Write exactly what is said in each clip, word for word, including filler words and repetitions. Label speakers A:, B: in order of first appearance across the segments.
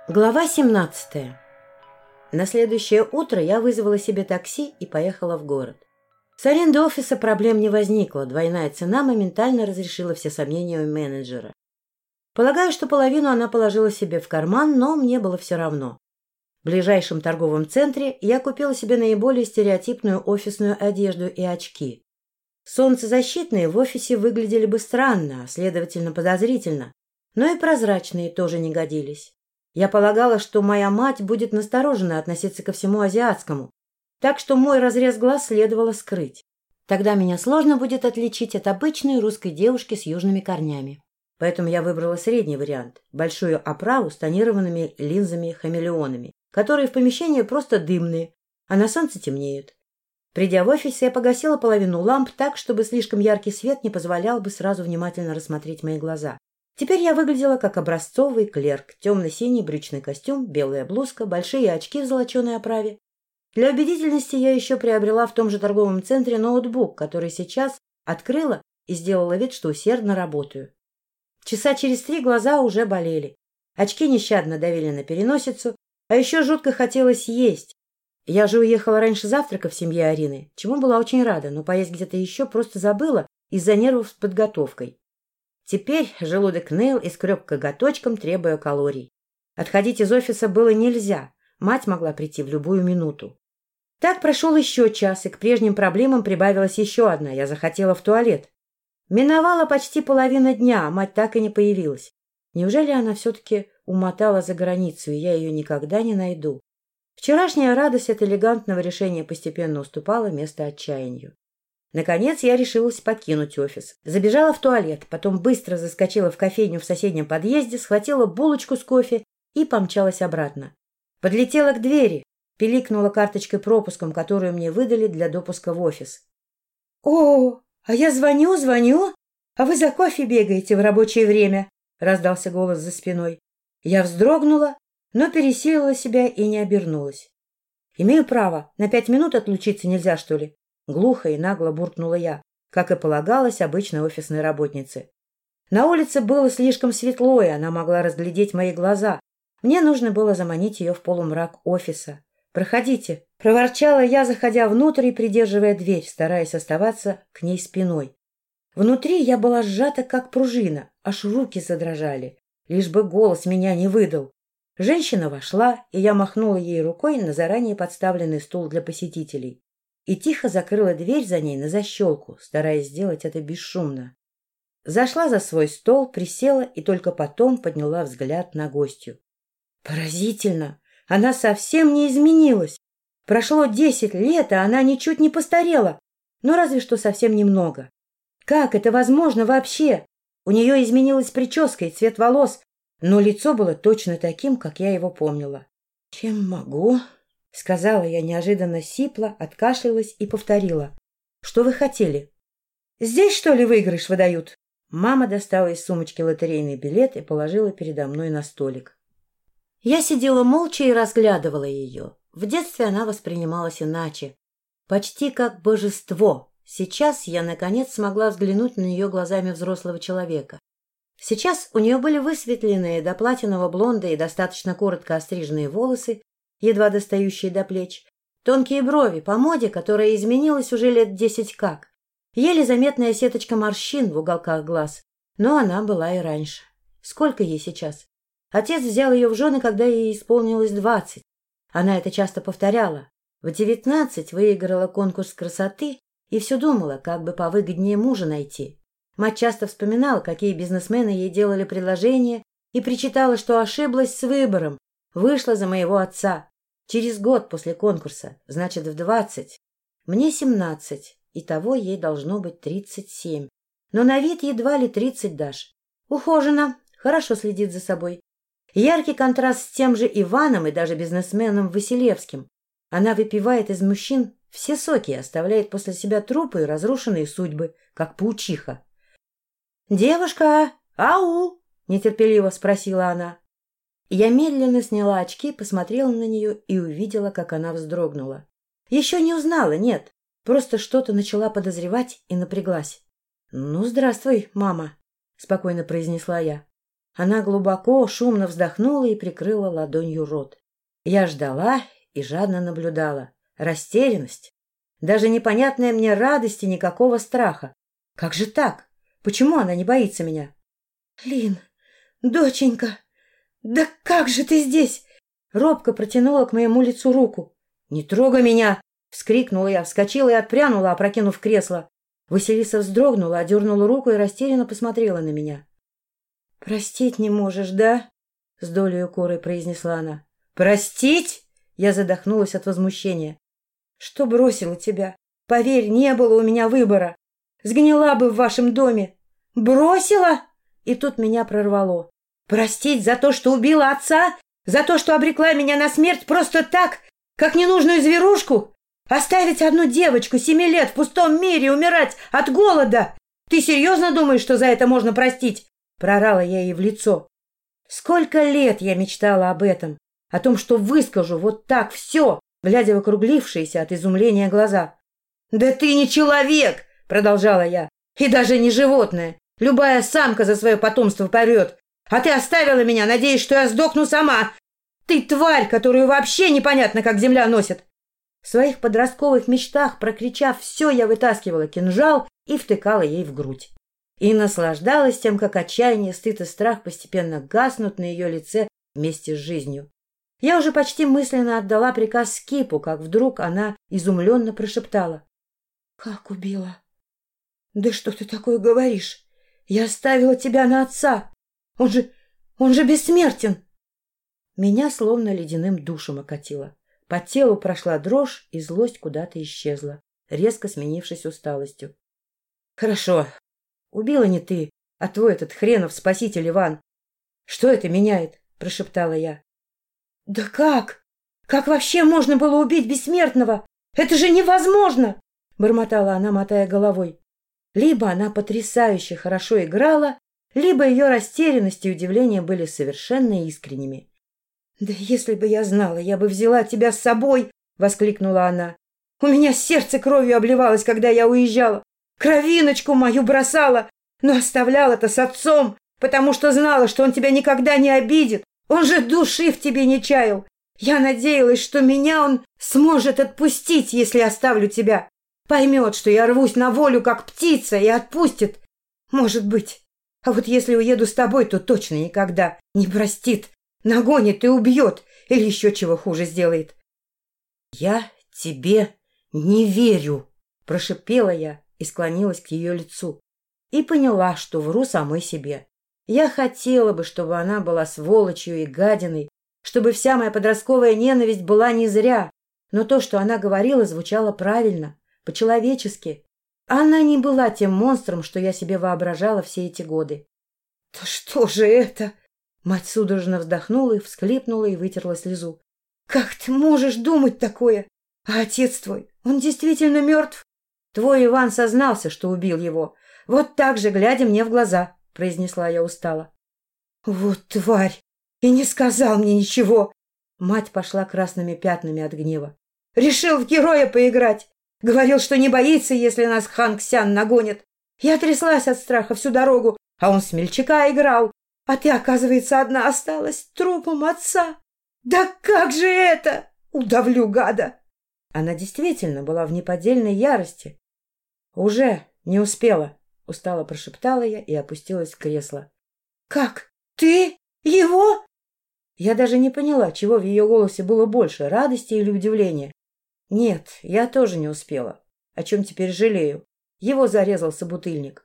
A: Глава семнадцатая. На следующее утро я вызвала себе такси и поехала в город. С арендой офиса проблем не возникло, двойная цена моментально разрешила все сомнения у менеджера. Полагаю, что половину она положила себе в карман, но мне было все равно. В ближайшем торговом центре я купила себе наиболее стереотипную офисную одежду и очки. Солнцезащитные в офисе выглядели бы странно, а следовательно подозрительно, но и прозрачные тоже не годились. Я полагала, что моя мать будет настороженно относиться ко всему азиатскому, так что мой разрез глаз следовало скрыть. Тогда меня сложно будет отличить от обычной русской девушки с южными корнями. Поэтому я выбрала средний вариант – большую оправу с тонированными линзами-хамелеонами, которые в помещении просто дымные, а на солнце темнеют. Придя в офис, я погасила половину ламп так, чтобы слишком яркий свет не позволял бы сразу внимательно рассмотреть мои глаза. Теперь я выглядела как образцовый клерк. Темно-синий брючный костюм, белая блузка, большие очки в золоченой оправе. Для убедительности я еще приобрела в том же торговом центре ноутбук, который сейчас открыла и сделала вид, что усердно работаю. Часа через три глаза уже болели. Очки нещадно давили на переносицу, а еще жутко хотелось есть. Я же уехала раньше завтрака в семье Арины, чему была очень рада, но поесть где-то еще просто забыла из-за нервов с подготовкой. Теперь желудок ныл и скреб коготочком, требуя калорий. Отходить из офиса было нельзя, мать могла прийти в любую минуту. Так прошел еще час, и к прежним проблемам прибавилась еще одна. Я захотела в туалет. Миновала почти половина дня, а мать так и не появилась. Неужели она все-таки умотала за границу, и я ее никогда не найду? Вчерашняя радость от элегантного решения постепенно уступала место отчаянию. Наконец я решилась покинуть офис. Забежала в туалет, потом быстро заскочила в кофейню в соседнем подъезде, схватила булочку с кофе и помчалась обратно. Подлетела к двери, пиликнула карточкой-пропуском, которую мне выдали для допуска в офис. — О, а я звоню, звоню, а вы за кофе бегаете в рабочее время, — раздался голос за спиной. Я вздрогнула, но пересилила себя и не обернулась. — Имею право, на пять минут отлучиться нельзя, что ли? Глухо и нагло буркнула я, как и полагалось обычной офисной работнице. На улице было слишком светло, и она могла разглядеть мои глаза. Мне нужно было заманить ее в полумрак офиса. «Проходите», — проворчала я, заходя внутрь и придерживая дверь, стараясь оставаться к ней спиной. Внутри я была сжата, как пружина, аж руки задрожали, лишь бы голос меня не выдал. Женщина вошла, и я махнула ей рукой на заранее подставленный стул для посетителей и тихо закрыла дверь за ней на защелку, стараясь сделать это бесшумно. Зашла за свой стол, присела и только потом подняла взгляд на гостью. Поразительно! Она совсем не изменилась. Прошло десять лет, а она ничуть не постарела, но разве что совсем немного. Как это возможно вообще? У нее изменилась прическа и цвет волос, но лицо было точно таким, как я его помнила. — Чем могу? — сказала я неожиданно сипло, откашлялась и повторила. — Что вы хотели? — Здесь, что ли, выигрыш выдают? Мама достала из сумочки лотерейный билет и положила передо мной на столик. Я сидела молча и разглядывала ее. В детстве она воспринималась иначе. Почти как божество. Сейчас я, наконец, смогла взглянуть на нее глазами взрослого человека. Сейчас у нее были высветленные до платинового блонда и достаточно коротко остриженные волосы, едва достающие до плеч, тонкие брови по моде, которая изменилась уже лет десять как, еле заметная сеточка морщин в уголках глаз, но она была и раньше. Сколько ей сейчас? Отец взял ее в жены, когда ей исполнилось двадцать. Она это часто повторяла. В девятнадцать выиграла конкурс красоты и все думала, как бы повыгоднее мужа найти. Мать часто вспоминала, какие бизнесмены ей делали предложения, и причитала, что ошиблась с выбором, вышла за моего отца. Через год после конкурса, значит, в двадцать. Мне семнадцать, и того ей должно быть тридцать семь. Но на вид едва ли тридцать дашь. Ухожена, хорошо следит за собой. Яркий контраст с тем же Иваном и даже бизнесменом Василевским. Она выпивает из мужчин все соки и оставляет после себя трупы и разрушенные судьбы, как паучиха. «Девушка, ау!» — нетерпеливо спросила она. Я медленно сняла очки, посмотрела на нее и увидела, как она вздрогнула. Еще не узнала, нет, просто что-то начала подозревать и напряглась. — Ну, здравствуй, мама, — спокойно произнесла я. Она глубоко, шумно вздохнула и прикрыла ладонью рот. Я ждала и жадно наблюдала. Растерянность. Даже непонятная мне радость и никакого страха. Как же так? Почему она не боится меня? — Лин, доченька, да как же ты здесь? Робко протянула к моему лицу руку. — Не трогай меня! — вскрикнула я, вскочила и отпрянула, опрокинув кресло. Василиса вздрогнула, одернула руку и растерянно посмотрела на меня. — Простить не можешь, да? — с долей укора произнесла она. — Простить? Я задохнулась от возмущения. — Что бросила тебя? Поверь, не было у меня выбора. Сгнила бы в вашем доме. — Бросила? И тут меня прорвало. Простить за то, что убила отца? За то, что обрекла меня на смерть просто так, как ненужную зверушку? Оставить одну девочку семи лет в пустом мире умирать от голода? Ты серьезно думаешь, что за это можно простить? Проорала я ей в лицо. Сколько лет я мечтала об этом, о том, что выскажу вот так все, глядя в округлившиеся от изумления глаза. «Да ты не человек!» — продолжала я. «И даже не животное. Любая самка за свое потомство порет. А ты оставила меня, надеясь, что я сдохну сама. Ты тварь, которую вообще непонятно, как земля носит». В своих подростковых мечтах, прокричав все, я вытаскивала кинжал и втыкала ей в грудь. И наслаждалась тем, как отчаяние, стыд и страх постепенно гаснут на ее лице вместе с жизнью. Я уже почти мысленно отдала приказ Скипу, как вдруг она изумленно прошептала. — Как убила? — Да что ты такое говоришь? Я оставила тебя на отца. Он же... он же бессмертен. Меня словно ледяным душем окатило. По телу прошла дрожь, и злость куда-то исчезла, резко сменившись усталостью. — Хорошо. Убила не ты, а твой этот хренов спаситель Иван. Что это меняет? — прошептала я. — Да как? Как вообще можно было убить бессмертного? Это же невозможно! — бормотала она, мотая головой. Либо она потрясающе хорошо играла, либо ее растерянность и удивление были совершенно искренними. — Да если бы я знала, я бы взяла тебя с собой! — воскликнула она. — У меня сердце кровью обливалось, когда я уезжала. Кровиночку мою бросала, но оставляла-то с отцом, потому что знала, что он тебя никогда не обидит. Он же души в тебе не чаял. Я надеялась, что меня он сможет отпустить, если оставлю тебя. Поймет, что я рвусь на волю, как птица, и отпустит. Может быть. А вот если уеду с тобой, то точно никогда не простит. Нагонит и убьет, или еще чего хуже сделает. — Я тебе не верю, — прошипела я и склонилась к ее лицу. И поняла, что вру самой себе. Я хотела бы, чтобы она была сволочью и гадиной, чтобы вся моя подростковая ненависть была не зря. Но то, что она говорила, звучало правильно, по-человечески. Она не была тем монстром, что я себе воображала все эти годы. — Да что же это? Мать судорожно вздохнула и всхлипнула и вытерла слезу. — Как ты можешь думать такое? А отец твой, он действительно мертв? Твой Иван сознался, что убил его. Вот так же, глядя мне в глаза, — произнесла я устало. — Вот тварь! И не сказал мне ничего! Мать пошла красными пятнами от гнева. — Решил в героя поиграть! Говорил, что не боится, если нас хан Ксян нагонит. Я тряслась от страха всю дорогу, а он смельчака играл. А ты, оказывается, одна осталась трупом отца. Да как же это? Удавлю, гада! Она действительно была в неподдельной ярости. — Уже не успела, — устало прошептала я и опустилась в кресло. — Как? Ты? Его? Я даже не поняла, чего в ее голосе было больше, радости или удивления. Нет, я тоже не успела. О чем теперь жалею? Его зарезал собутыльник.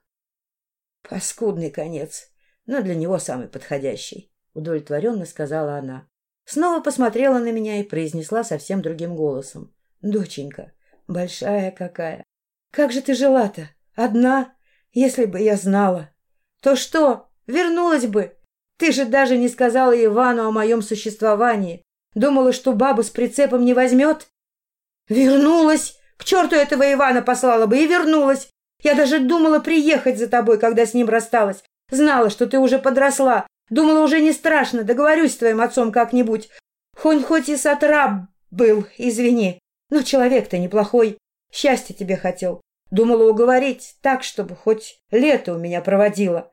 A: Паскудный конец, но для него самый подходящий, — удовлетворенно сказала она. Снова посмотрела на меня и произнесла совсем другим голосом. — Доченька, большая какая! Как же ты жила-то? Одна? Если бы я знала. То что, вернулась бы? Ты же даже не сказала Ивану о моем существовании. Думала, что бабу с прицепом не возьмет? Вернулась! К черту этого Ивана послала бы и вернулась. Я даже думала приехать за тобой, когда с ним рассталась. Знала, что ты уже подросла. Думала, уже не страшно, договорюсь с твоим отцом как-нибудь. Он хоть и сатрап был, извини, но человек-то неплохой. Счастья тебе хотел. Думала уговорить так, чтобы хоть лето у меня проводила.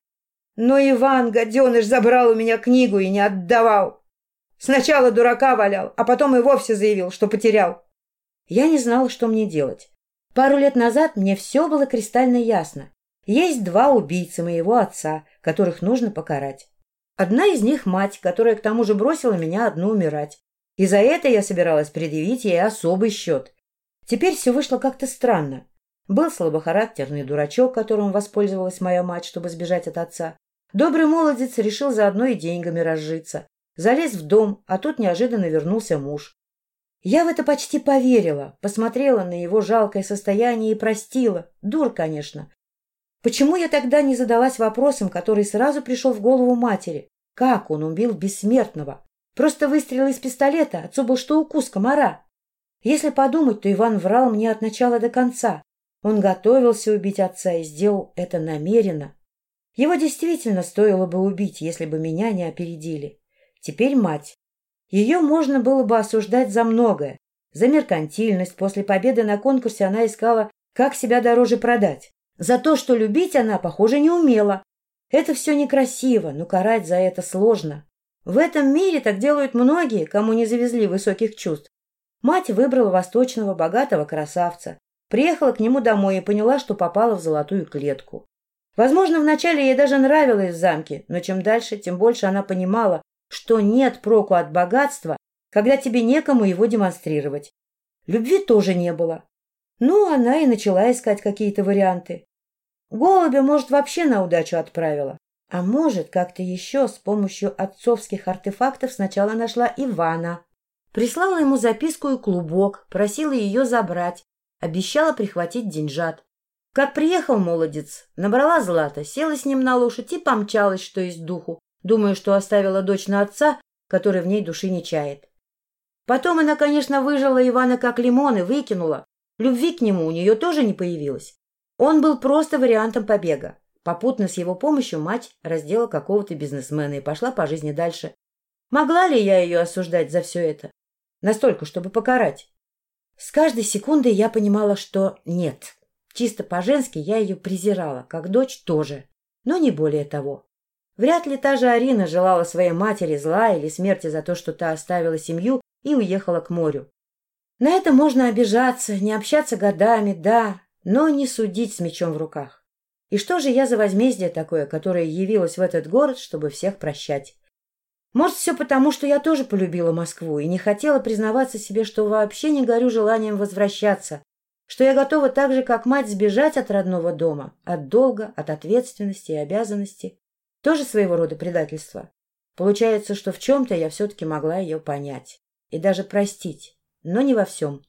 B: Но Иван, гаденыш, забрал у меня книгу и не отдавал. Сначала дурака валял, а потом и вовсе заявил, что потерял.
A: Я не знала, что мне делать. Пару лет назад мне все было кристально ясно. Есть два убийцы моего отца, которых нужно покарать. Одна из них мать, которая к тому же бросила меня одну умирать. И за это я собиралась предъявить ей особый счет. Теперь все вышло как-то странно. Был слабохарактерный дурачок, которым воспользовалась моя мать, чтобы сбежать от отца. Добрый молодец решил заодно и деньгами разжиться. Залез в дом, а тут неожиданно вернулся муж. Я в это почти поверила, посмотрела на его жалкое состояние и простила. Дур, конечно. Почему я тогда не задалась вопросом, который сразу пришел в голову матери? Как он убил бессмертного? Просто выстрел из пистолета, отцу был что укус комара. Если подумать, то Иван врал мне от начала до конца. Он готовился убить отца и сделал это намеренно. Его действительно стоило бы убить, если бы меня не опередили. Теперь мать. Ее можно было бы осуждать за многое. За меркантильность. После победы на конкурсе она искала, как себя дороже продать. За то, что любить она, похоже, не умела. Это все некрасиво, но карать за это сложно. В этом мире так делают многие, кому не завезли высоких чувств. Мать выбрала восточного богатого красавца. Приехала к нему домой и поняла, что попала в золотую клетку. Возможно, вначале ей даже нравилось в замке, но чем дальше, тем больше она понимала, что нет проку от богатства, когда тебе некому его демонстрировать. Любви тоже не было. Ну, она и начала искать какие-то варианты. Голубя, может, вообще на удачу отправила. А может, как-то еще с помощью отцовских артефактов сначала нашла Ивана. Прислала ему записку и клубок, просила ее забрать, обещала прихватить деньжат. Как приехал молодец, набрала злато, села с ним на лошадь и помчалась, что есть духу, думая, что оставила дочь на отца, который в ней души не чает. Потом она, конечно, выжила Ивана как лимон и выкинула. Любви к нему у нее тоже не появилось. Он был просто вариантом побега. Попутно с его помощью мать раздела какого-то бизнесмена и пошла по жизни дальше. Могла ли я ее осуждать за все это? Настолько, чтобы покарать? С каждой секундой я понимала, что нет. Чисто по-женски я ее презирала, как дочь тоже, но не более того. Вряд ли та же Арина желала своей матери зла или смерти за то, что та оставила семью и уехала к морю. На это можно обижаться, не общаться годами, да, но не судить с мечом в руках. И что же я за возмездие такое, которое явилось в этот город, чтобы всех прощать? Может, все потому, что я тоже полюбила Москву и не хотела признаваться себе, что вообще не горю желанием возвращаться, что я готова так же, как мать, сбежать от родного дома, от долга, от ответственности и обязанностей. Тоже своего рода предательство. Получается, что в чем-то я все-таки могла ее понять и даже простить, но не во всем.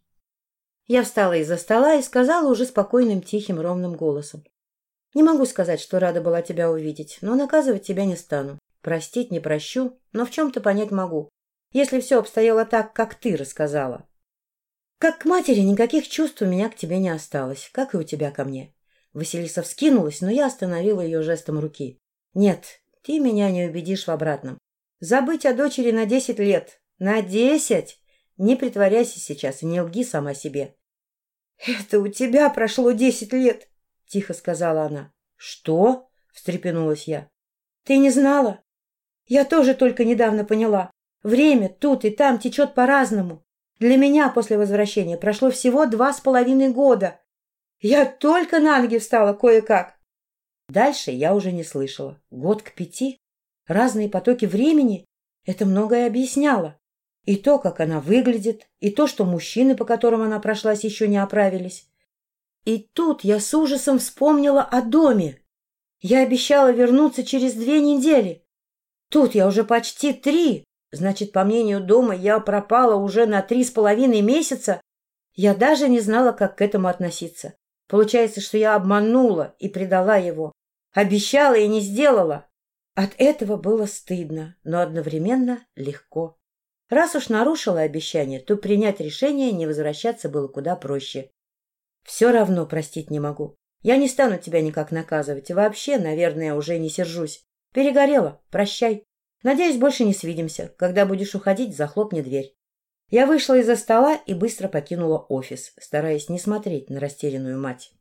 A: Я встала из-за стола и сказала уже спокойным, тихим, ровным голосом. Не могу сказать, что рада была тебя увидеть, но наказывать тебя не стану. Простить не прощу, но в чем-то понять могу, если все обстояло так, как ты рассказала. Как к матери никаких чувств у меня к тебе не осталось, как и у тебя ко мне. Василиса вскинулась, но я остановила ее жестом руки. Нет, ты меня не убедишь в обратном. Забыть о дочери на десять лет. На десять! Не притворяйся сейчас и не лги сама себе. — Это у тебя прошло десять лет, — тихо сказала она. — Что? — встрепенулась я. — Ты не знала? Я тоже только недавно поняла. Время тут и там течет по-разному. Для меня после возвращения прошло всего два с половиной года. Я только на ноги встала кое-как. Дальше я уже не слышала. Год к пяти. Разные потоки времени. Это многое объясняло. И то, как она выглядит, и то, что мужчины, по которым она прошлась, еще не оправились. И тут я с ужасом вспомнила о доме. Я обещала вернуться через две недели. Тут я уже почти три. Значит, по мнению дома, я пропала уже на три с половиной месяца. Я даже не знала, как к этому относиться. Получается, что я обманула и предала его. Обещала и не сделала. От этого было стыдно, но одновременно легко. Раз уж нарушила обещание, то принять решение не возвращаться было куда проще. Все равно простить не могу. Я не стану тебя никак наказывать. И вообще, наверное, уже не сержусь. Перегорела. Прощай. Надеюсь, больше не свидимся. Когда будешь уходить, захлопни дверь. Я вышла из-за стола и быстро покинула офис, стараясь не смотреть на растерянную мать.